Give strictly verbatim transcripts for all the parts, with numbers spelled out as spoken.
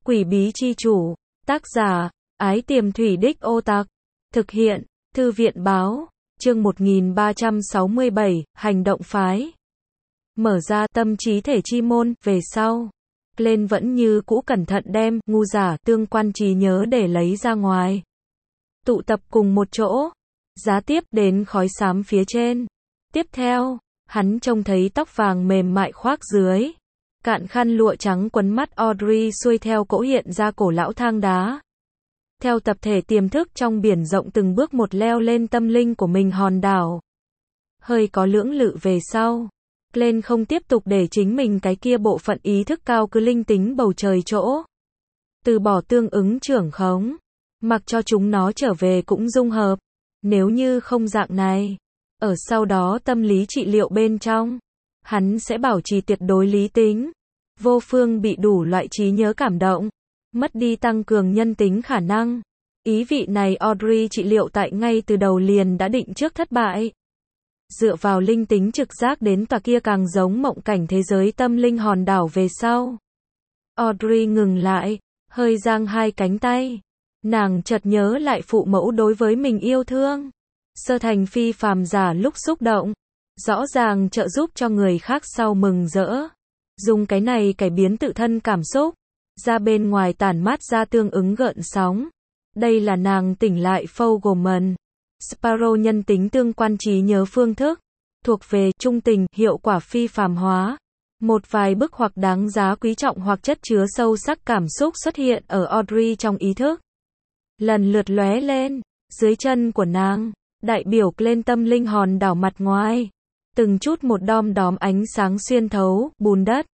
Quỷ bí chi chủ. Tác giả, Ái Tiềm Thủy Đích Ô Tạc. Thực hiện, Thư viện báo. Chương một nghìn ba trăm sáu mươi bảy, Hành động phái. Mở ra tâm trí thể chi môn, về sau. Lên vẫn như cũ cẩn thận đem, ngu giả tương quan trí nhớ để lấy ra ngoài. Tụ tập cùng một chỗ. Giá tiếp đến khói xám phía trên. Tiếp theo, hắn trông thấy tóc vàng mềm mại khoác dưới. Cạn khăn lụa trắng quấn mắt Audrey xuôi theo cỗ hiện ra cổ lão thang đá. Theo tập thể tiềm thức trong biển rộng từng bước một leo lên tâm linh của mình hòn đảo. Hơi có lưỡng lự về sau. Lên không tiếp tục để chính mình cái kia bộ phận ý thức cao cứ linh tính bầu trời chỗ. Từ bỏ tương ứng trưởng khống. Mặc cho chúng nó trở về cũng dung hợp. Nếu như không dạng này. Ở sau đó tâm lý trị liệu bên trong. Hắn sẽ bảo trì tuyệt đối lý tính. Vô phương bị đủ loại trí nhớ cảm động. Mất đi tăng cường nhân tính khả năng. Ý vị này Audrey trị liệu tại ngay từ đầu liền đã định trước thất bại. Dựa vào linh tính trực giác đến tòa kia càng giống mộng cảnh thế giới tâm linh hòn đảo về sau. Audrey ngừng lại, hơi giang hai cánh tay. Nàng chợt nhớ lại phụ mẫu đối với mình yêu thương. Sơ thành phi phàm giả lúc xúc động. Rõ ràng trợ giúp cho người khác sau mừng rỡ. Dùng cái này cải biến tự thân cảm xúc. Ra bên ngoài tản mát ra tương ứng gợn sóng. Đây là nàng tỉnh lại Fogelman. Sparrow nhân tính tương quan trí nhớ phương thức. Thuộc về trung tình, hiệu quả phi phàm hóa. Một vài bức hoặc đáng giá quý trọng hoặc chất chứa sâu sắc cảm xúc xuất hiện ở Audrey trong ý thức. Lần lượt lóe lên. Dưới chân của nàng. Đại biểu lên tâm linh hòn đảo mặt ngoài. Từng chút một đom đóm ánh sáng xuyên thấu, bùn đất.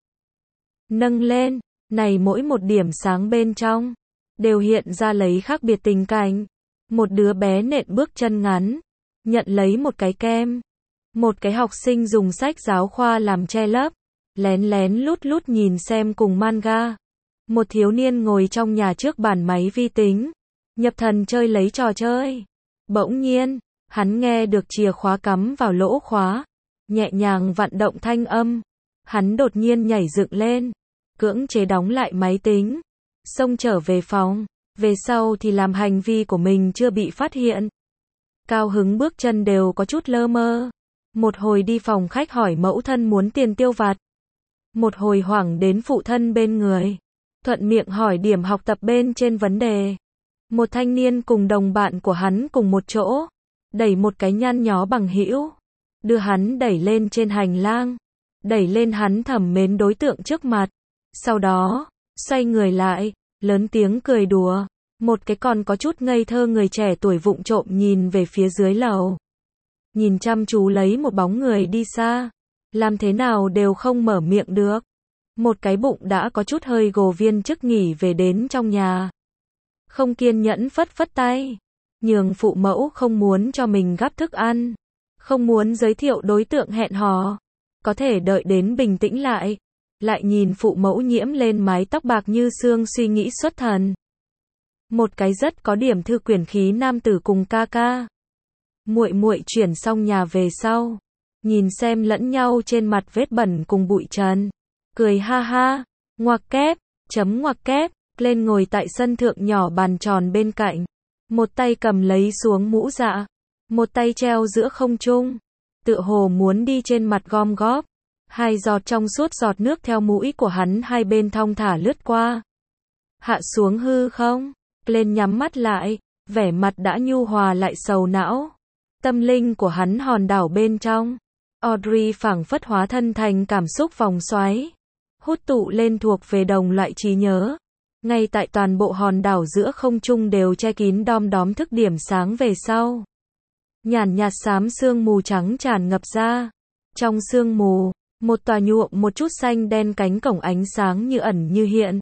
Nâng lên. Này mỗi một điểm sáng bên trong. Đều hiện ra lấy khác biệt tình cảnh. Một đứa bé nện bước chân ngắn. Nhận lấy một cái kem. Một cái học sinh dùng sách giáo khoa làm che lấp. Lén lén lút lút nhìn xem cùng manga. Một thiếu niên ngồi trong nhà trước bàn máy vi tính. Nhập thần chơi lấy trò chơi. Bỗng nhiên, hắn nghe được chìa khóa cắm vào lỗ khóa. Nhẹ nhàng vặn động thanh âm. Hắn đột nhiên nhảy dựng lên. Cưỡng chế đóng lại máy tính. Xông trở về phòng. Về sau thì làm hành vi của mình chưa bị phát hiện. Cao hứng bước chân đều có chút lơ mơ. Một hồi đi phòng khách hỏi mẫu thân muốn tiền tiêu vặt. Một hồi hoảng đến phụ thân bên người. Thuận miệng hỏi điểm học tập bên trên vấn đề. Một thanh niên cùng đồng bạn của hắn cùng một chỗ. Đẩy một cái nhăn nhó bằng hữu. Đưa hắn đẩy lên trên hành lang. Đẩy lên hắn thầm mến đối tượng trước mặt. Sau đó, xoay người lại, lớn tiếng cười đùa. Một cái còn có chút ngây thơ người trẻ tuổi vụng trộm nhìn về phía dưới lầu. Nhìn chăm chú lấy một bóng người đi xa. Làm thế nào đều không mở miệng được. Một cái bụng đã có chút hơi gồ viên chức nghỉ về đến trong nhà. Không kiên nhẫn phất phất tay. Nhường phụ mẫu không muốn cho mình gắp thức ăn. Không muốn giới thiệu đối tượng hẹn hò. Có thể đợi đến bình tĩnh lại. Lại nhìn phụ mẫu nhiễm lên mái tóc bạc như xương suy nghĩ xuất thần. Một cái rất có điểm thư quyển khí nam tử cùng ca ca. Muội muội chuyển xong nhà về sau. Nhìn xem lẫn nhau trên mặt vết bẩn cùng bụi trần. Cười ha ha. Ngoặc kép. Chấm ngoặc kép. Lên ngồi tại sân thượng nhỏ bàn tròn bên cạnh. Một tay cầm lấy xuống mũ dạ. Một tay treo giữa không trung. Tựa hồ muốn đi trên mặt gom góp. Hai giọt trong suốt giọt nước theo mũi của hắn hai bên thong thả lướt qua. Hạ xuống hư không? Lên nhắm mắt lại. Vẻ mặt đã nhu hòa lại sầu não. Tâm linh của hắn hòn đảo bên trong. Audrey phảng phất hóa thân thành cảm xúc vòng xoáy. Hút tụ lên thuộc về đồng loại trí nhớ. Ngay tại toàn bộ hòn đảo giữa không trung đều che kín đom đóm thức điểm sáng về sau. Nhàn nhạt xám sương mù trắng tràn ngập ra. Trong sương mù, một tòa nhuộm một chút xanh đen cánh cổng ánh sáng như ẩn như hiện.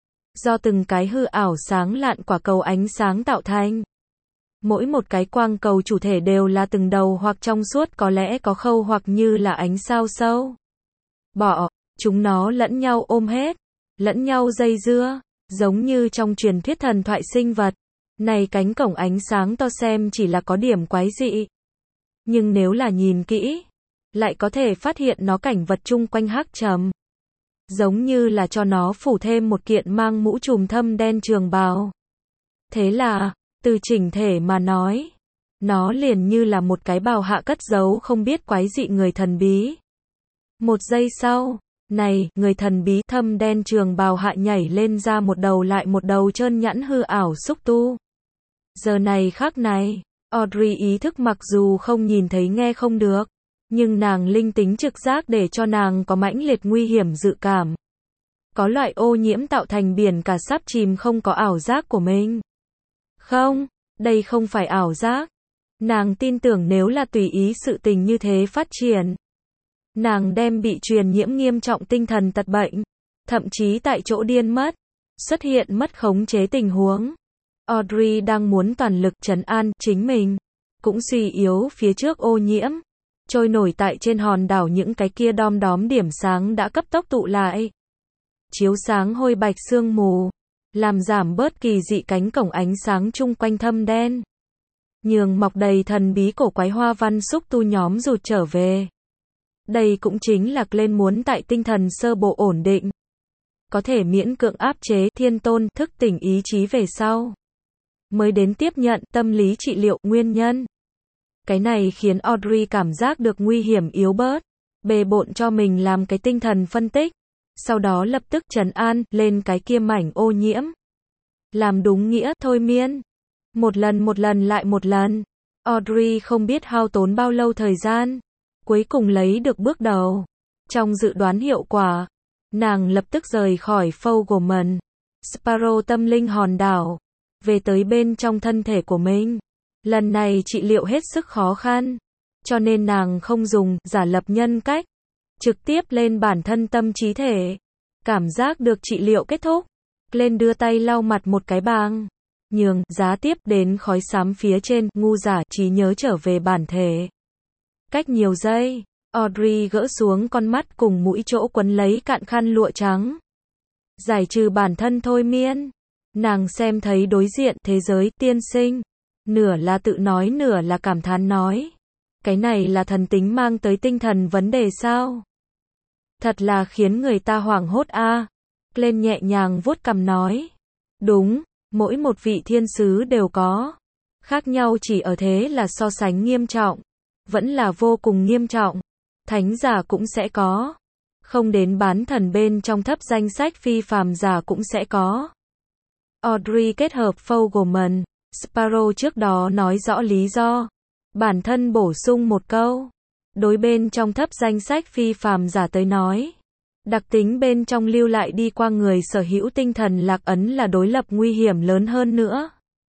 Do từng cái hư ảo sáng lạn quả cầu ánh sáng tạo thành. Mỗi một cái quang cầu chủ thể đều là từng đầu hoặc trong suốt có lẽ có khâu hoặc như là ánh sao sâu. Bỏ, chúng nó lẫn nhau ôm hết, lẫn nhau dây dưa, giống như trong truyền thuyết thần thoại sinh vật. Này cánh cổng ánh sáng to xem chỉ là có điểm quái dị. Nhưng nếu là nhìn kỹ, lại có thể phát hiện nó cảnh vật chung quanh hắc trầm. giống như là cho nó phủ thêm một kiện mang mũ trùm thâm đen trường bào. Thế là, từ chỉnh thể mà nói, nó liền như là một cái bào hạ cất giấu không biết quái dị người thần bí. Một giây sau, này, người thần bí thâm đen trường bào hạ nhảy lên ra một đầu lại một đầu trơn nhẵn hư ảo xúc tu. Giờ này khắc này, Audrey ý thức mặc dù không nhìn thấy nghe không được, nhưng nàng linh tính trực giác để cho nàng có mãnh liệt nguy hiểm dự cảm. Có loại ô nhiễm tạo thành biển cả sắp chìm không có ảo giác của mình. Không, đây không phải ảo giác. Nàng tin tưởng nếu là tùy ý sự tình như thế phát triển, nàng đem bị truyền nhiễm nghiêm trọng tinh thần tật bệnh, thậm chí tại chỗ điên mất, xuất hiện mất khống chế tình huống. Audrey đang muốn toàn lực trấn an chính mình, cũng suy yếu phía trước ô nhiễm, trôi nổi tại trên hòn đảo những cái kia đom đóm điểm sáng đã cấp tốc tụ lại, chiếu sáng hôi bạch sương mù, làm giảm bớt kỳ dị cánh cổng ánh sáng chung quanh thâm đen, nhường mọc đầy thần bí cổ quái hoa văn xúc tu nhóm rụt trở về. Đây cũng chính là Glenn muốn tại tinh thần sơ bộ ổn định, có thể miễn cưỡng áp chế thiên tôn thức tỉnh ý chí về sau, mới đến tiếp nhận tâm lý trị liệu nguyên nhân. Cái này khiến Audrey cảm giác được nguy hiểm yếu bớt, bề bộn cho mình làm cái tinh thần phân tích, sau đó lập tức trấn an lên cái kia mảnh ô nhiễm. Làm đúng nghĩa thôi miên. Một lần một lần lại một lần. Audrey không biết hao tốn bao lâu thời gian, cuối cùng lấy được bước đầu. Trong dự đoán hiệu quả, nàng lập tức rời khỏi Fogelman, Sparrow tâm linh hòn đảo, về tới bên trong thân thể của mình. Lần này trị liệu hết sức khó khăn, cho nên nàng không dùng giả lập nhân cách, trực tiếp lên bản thân tâm trí thể. Cảm giác được trị liệu kết thúc, lên đưa tay lau mặt một cái băng, nhường giá tiếp đến khói xám phía trên, ngu giả trí nhớ trở về bản thể. Cách nhiều giây, Audrey gỡ xuống con mắt cùng mũi chỗ quấn lấy cạn khăn lụa trắng. Giải trừ bản thân thôi miên, nàng xem thấy đối diện thế giới tiên sinh, nửa là tự nói nửa là cảm thán nói. Cái này là thần tính mang tới tinh thần vấn đề sao? Thật là khiến người ta hoảng hốt a. À. Lên nhẹ nhàng vuốt cằm nói. Đúng, mỗi một vị thiên sứ đều có. Khác nhau chỉ ở thế là so sánh nghiêm trọng. Vẫn là vô cùng nghiêm trọng. Thánh giả cũng sẽ có. Không đến bán thần bên trong thấp danh sách phi phàm giả cũng sẽ có. Audrey kết hợp Fogelman, Sparrow trước đó nói rõ lý do. Bản thân bổ sung một câu. Đối bên trong thấp danh sách phi phàm giả tới nói, đặc tính bên trong lưu lại đi qua người sở hữu tinh thần lạc ấn là đối lập nguy hiểm lớn hơn nữa.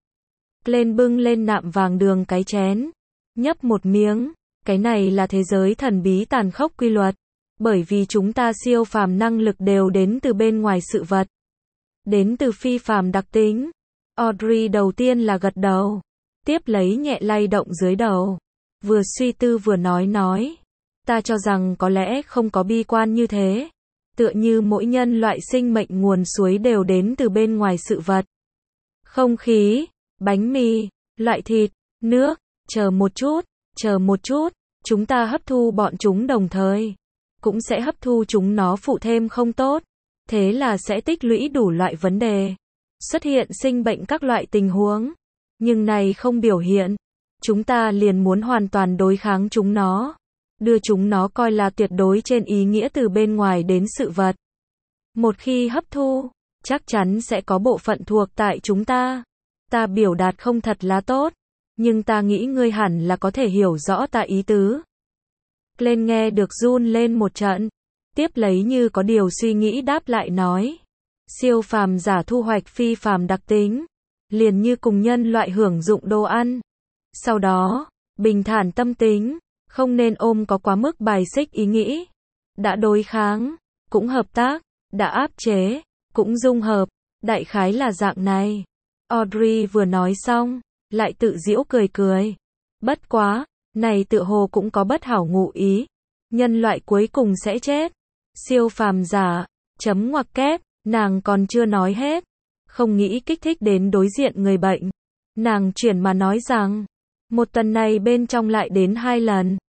Lên bưng lên nạm vàng đường cái chén, nhấp một miếng, cái này là thế giới thần bí tàn khốc quy luật, bởi vì chúng ta siêu phàm năng lực đều đến từ bên ngoài sự vật, đến từ phi phàm đặc tính. Audrey đầu tiên là gật đầu, tiếp lấy nhẹ lay động dưới đầu. Vừa suy tư vừa nói nói, ta cho rằng có lẽ không có bi quan như thế, tựa như mỗi nhân loại sinh mệnh nguồn suối đều đến từ bên ngoài sự vật. Không khí, bánh mì, loại thịt, nước, chờ một chút, chờ một chút, chúng ta hấp thu bọn chúng đồng thời, cũng sẽ hấp thu chúng nó phụ thêm không tốt, thế là sẽ tích lũy đủ loại vấn đề, xuất hiện sinh bệnh các loại tình huống, nhưng này không biểu hiện. Chúng ta liền muốn hoàn toàn đối kháng chúng nó, đưa chúng nó coi là tuyệt đối trên ý nghĩa từ bên ngoài đến sự vật. Một khi hấp thu, chắc chắn sẽ có bộ phận thuộc tại chúng ta. Ta biểu đạt không thật là tốt, nhưng ta nghĩ ngươi hẳn là có thể hiểu rõ ta ý tứ. Lên nghe được run lên một trận, tiếp lấy như có điều suy nghĩ đáp lại nói. Siêu phàm giả thu hoạch phi phàm đặc tính, liền như cùng nhân loại hưởng dụng đồ ăn. Sau đó, bình thản tâm tính, không nên ôm có quá mức bài xích ý nghĩ. Đã đối kháng, cũng hợp tác, đã áp chế, cũng dung hợp, đại khái là dạng này. Audrey vừa nói xong, lại tự giễu cười cười. Bất quá, này tựa hồ cũng có bất hảo ngụ ý. Nhân loại cuối cùng sẽ chết. Siêu phàm giả, chấm ngoặc kép, nàng còn chưa nói hết. Không nghĩ kích thích đến đối diện người bệnh. Nàng chuyển mà nói rằng, một tuần này bên trong lại đến hai lần. Không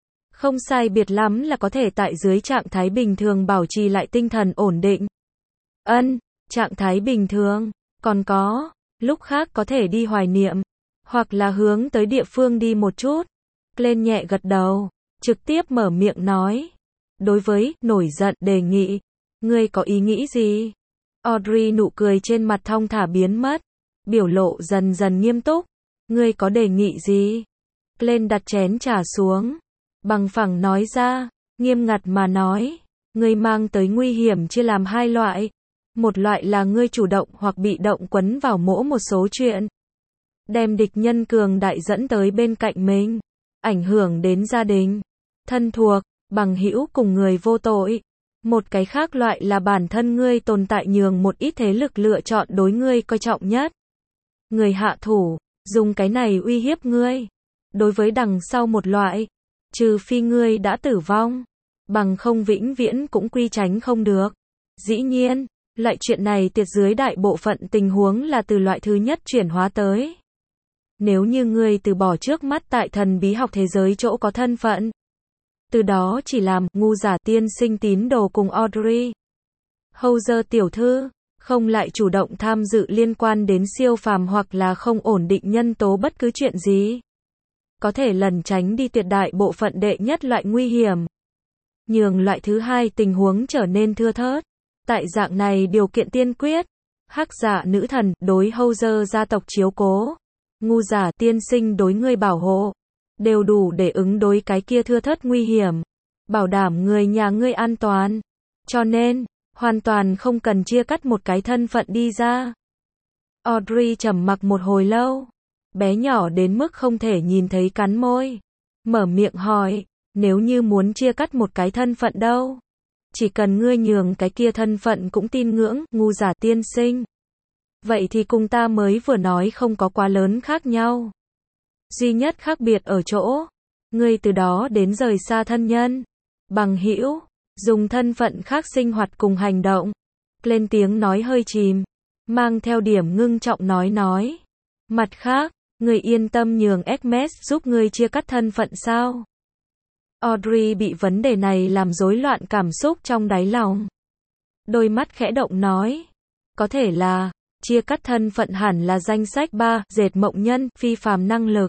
Không sai biệt lắm là có thể tại dưới trạng thái bình thường bảo trì lại tinh thần ổn định. Ân, trạng thái bình thường. Còn có, lúc khác có thể đi hoài niệm, hoặc là hướng tới địa phương đi một chút. Glenn nhẹ gật đầu, trực tiếp mở miệng nói. Đối với, nổi giận, đề nghị, ngươi có ý nghĩ gì? Audrey nụ cười trên mặt thong thả biến mất, biểu lộ dần dần nghiêm túc. Ngươi có đề nghị gì? Glenn đặt chén trà xuống, bằng phẳng nói ra, nghiêm ngặt mà nói, ngươi mang tới nguy hiểm chia làm hai loại. Một loại là ngươi chủ động hoặc bị động quấn vào mỗ một số chuyện, đem địch nhân cường đại dẫn tới bên cạnh mình, ảnh hưởng đến gia đình, thân thuộc, bằng hữu cùng người vô tội. Một cái khác loại là bản thân ngươi tồn tại nhường một ít thế lực lựa chọn đối ngươi coi trọng nhất. Người hạ thủ, dùng cái này uy hiếp ngươi. Đối với đằng sau một loại, trừ phi ngươi đã tử vong, bằng không vĩnh viễn cũng quy tránh không được. Dĩ nhiên, loại chuyện này tuyệt dưới đại bộ phận tình huống là từ loại thứ nhất chuyển hóa tới. Nếu như ngươi từ bỏ trước mắt tại thần bí học thế giới chỗ có thân phận, từ đó chỉ làm ngu giả tiên sinh tín đồ cùng Audrey Hauser tiểu thư, không lại chủ động tham dự liên quan đến siêu phàm hoặc là không ổn định nhân tố bất cứ chuyện gì, có thể lẩn tránh đi tuyệt đại bộ phận đệ nhất loại nguy hiểm, nhường loại thứ hai tình huống trở nên thưa thớt. Tại dạng này điều kiện tiên quyết, hắc giả nữ thần đối Hauser gia tộc chiếu cố, ngu giả tiên sinh đối ngươi bảo hộ, đều đủ để ứng đối cái kia thưa thớt nguy hiểm, bảo đảm người nhà ngươi an toàn. Cho nên, hoàn toàn không cần chia cắt một cái thân phận đi ra. Audrey trầm mặc một hồi lâu, bé nhỏ đến mức không thể nhìn thấy cắn môi, mở miệng hỏi, nếu như muốn chia cắt một cái thân phận đâu? Chỉ cần ngươi nhường cái kia thân phận cũng tin ngưỡng, ngu giả tiên sinh. Vậy thì cùng ta mới vừa nói không có quá lớn khác nhau. Duy nhất khác biệt ở chỗ, ngươi từ đó đến rời xa thân nhân, bằng hữu, dùng thân phận khác sinh hoạt cùng hành động. Lên tiếng nói hơi chìm, mang theo điểm ngưng trọng nói nói. Mặt khác, ngươi yên tâm nhường Hermes giúp ngươi chia cắt thân phận sao? Audrey bị vấn đề này làm rối loạn cảm xúc trong đáy lòng. Đôi mắt khẽ động nói, có thể là, chia cắt thân phận hẳn là danh sách ba, dệt mộng nhân, phi phàm năng lực.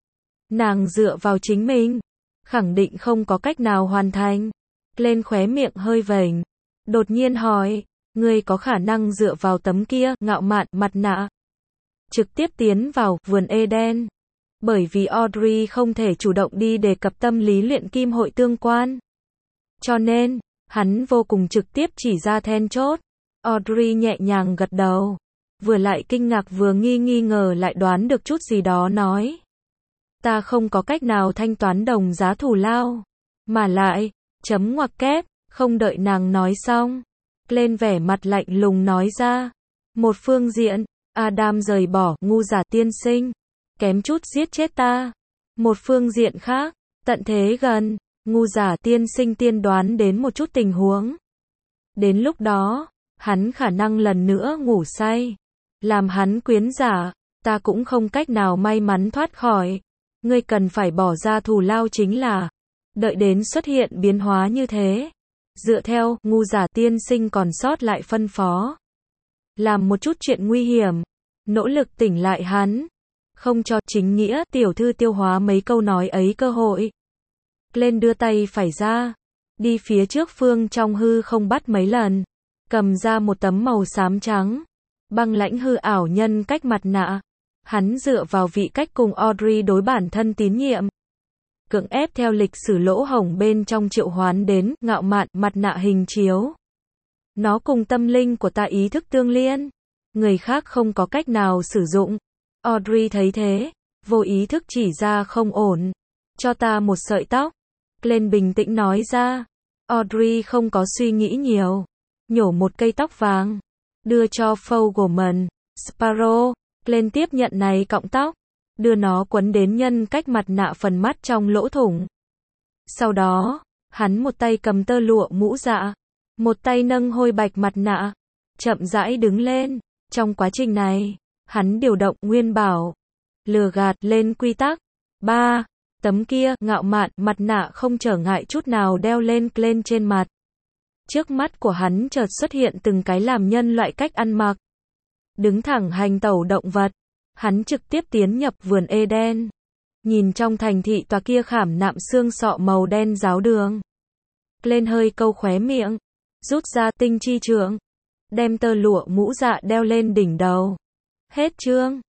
Nàng dựa vào chính mình, khẳng định không có cách nào hoàn thành. Lên khóe miệng hơi vểnh, đột nhiên hỏi, ngươi có khả năng dựa vào tấm kia, ngạo mạn, mặt nạ, trực tiếp tiến vào vườn Eden. Bởi vì Audrey không thể chủ động đi đề cập tâm lý luyện kim hội tương quan. Cho nên, hắn vô cùng trực tiếp chỉ ra then chốt. Audrey nhẹ nhàng gật đầu, vừa lại kinh ngạc vừa nghi nghi ngờ lại đoán được chút gì đó nói. Ta không có cách nào thanh toán đồng giá thù lao. Mà lại, chấm ngoặc kép, không đợi nàng nói xong. Lên vẻ mặt lạnh lùng nói ra. Một phương diện, Adam rời bỏ, ngu giả tiên sinh, kém chút giết chết ta. Một phương diện khác, tận thế gần, ngu giả tiên sinh tiên đoán đến một chút tình huống. Đến lúc đó, hắn khả năng lần nữa ngủ say. Làm hắn quyến giả, ta cũng không cách nào may mắn thoát khỏi. Ngươi cần phải bỏ ra thù lao chính là, đợi đến xuất hiện biến hóa như thế. Dựa theo, ngu giả tiên sinh còn sót lại phân phó. Làm một chút chuyện nguy hiểm, nỗ lực tỉnh lại hắn. Không cho chính nghĩa tiểu thư tiêu hóa mấy câu nói ấy cơ hội. Lên đưa tay phải ra, đi phía trước phương trong hư không bắt mấy lần, cầm ra một tấm màu xám trắng, băng lãnh hư ảo nhân cách mặt nạ. Hắn dựa vào vị cách cùng Audrey đối bản thân tín nhiệm, cưỡng ép theo lịch sử lỗ hổng bên trong triệu hoán đến ngạo mạn mặt nạ hình chiếu. Nó cùng tâm linh của ta ý thức tương liên, người khác không có cách nào sử dụng. Audrey thấy thế, vô ý thức chỉ ra không ổn. Cho ta một sợi tóc. Glenn bình tĩnh nói ra. Audrey không có suy nghĩ nhiều, nhổ một cây tóc vàng, đưa cho Fogelman. Sparrow. Glenn tiếp nhận này cọng tóc, đưa nó quấn đến nhân cách mặt nạ phần mắt trong lỗ thủng. Sau đó, hắn một tay cầm tơ lụa mũ dạ, một tay nâng hôi bạch mặt nạ, chậm rãi đứng lên. Trong quá trình này, hắn điều động nguyên bảo, lừa gạt lên quy tắc. ba. Tấm kia, ngạo mạn, mặt nạ không trở ngại chút nào đeo lên lên trên mặt. Trước mắt của hắn chợt xuất hiện từng cái làm nhân loại cách ăn mặc. Đứng thẳng hành tẩu động vật. Hắn trực tiếp tiến nhập vườn Eden. Nhìn trong thành thị tòa kia khảm nạm xương sọ màu đen giáo đường. Lên hơi câu khóe miệng. Rút ra tinh chi trượng. Đem tơ lụa mũ dạ đeo lên đỉnh đầu. Hết chương.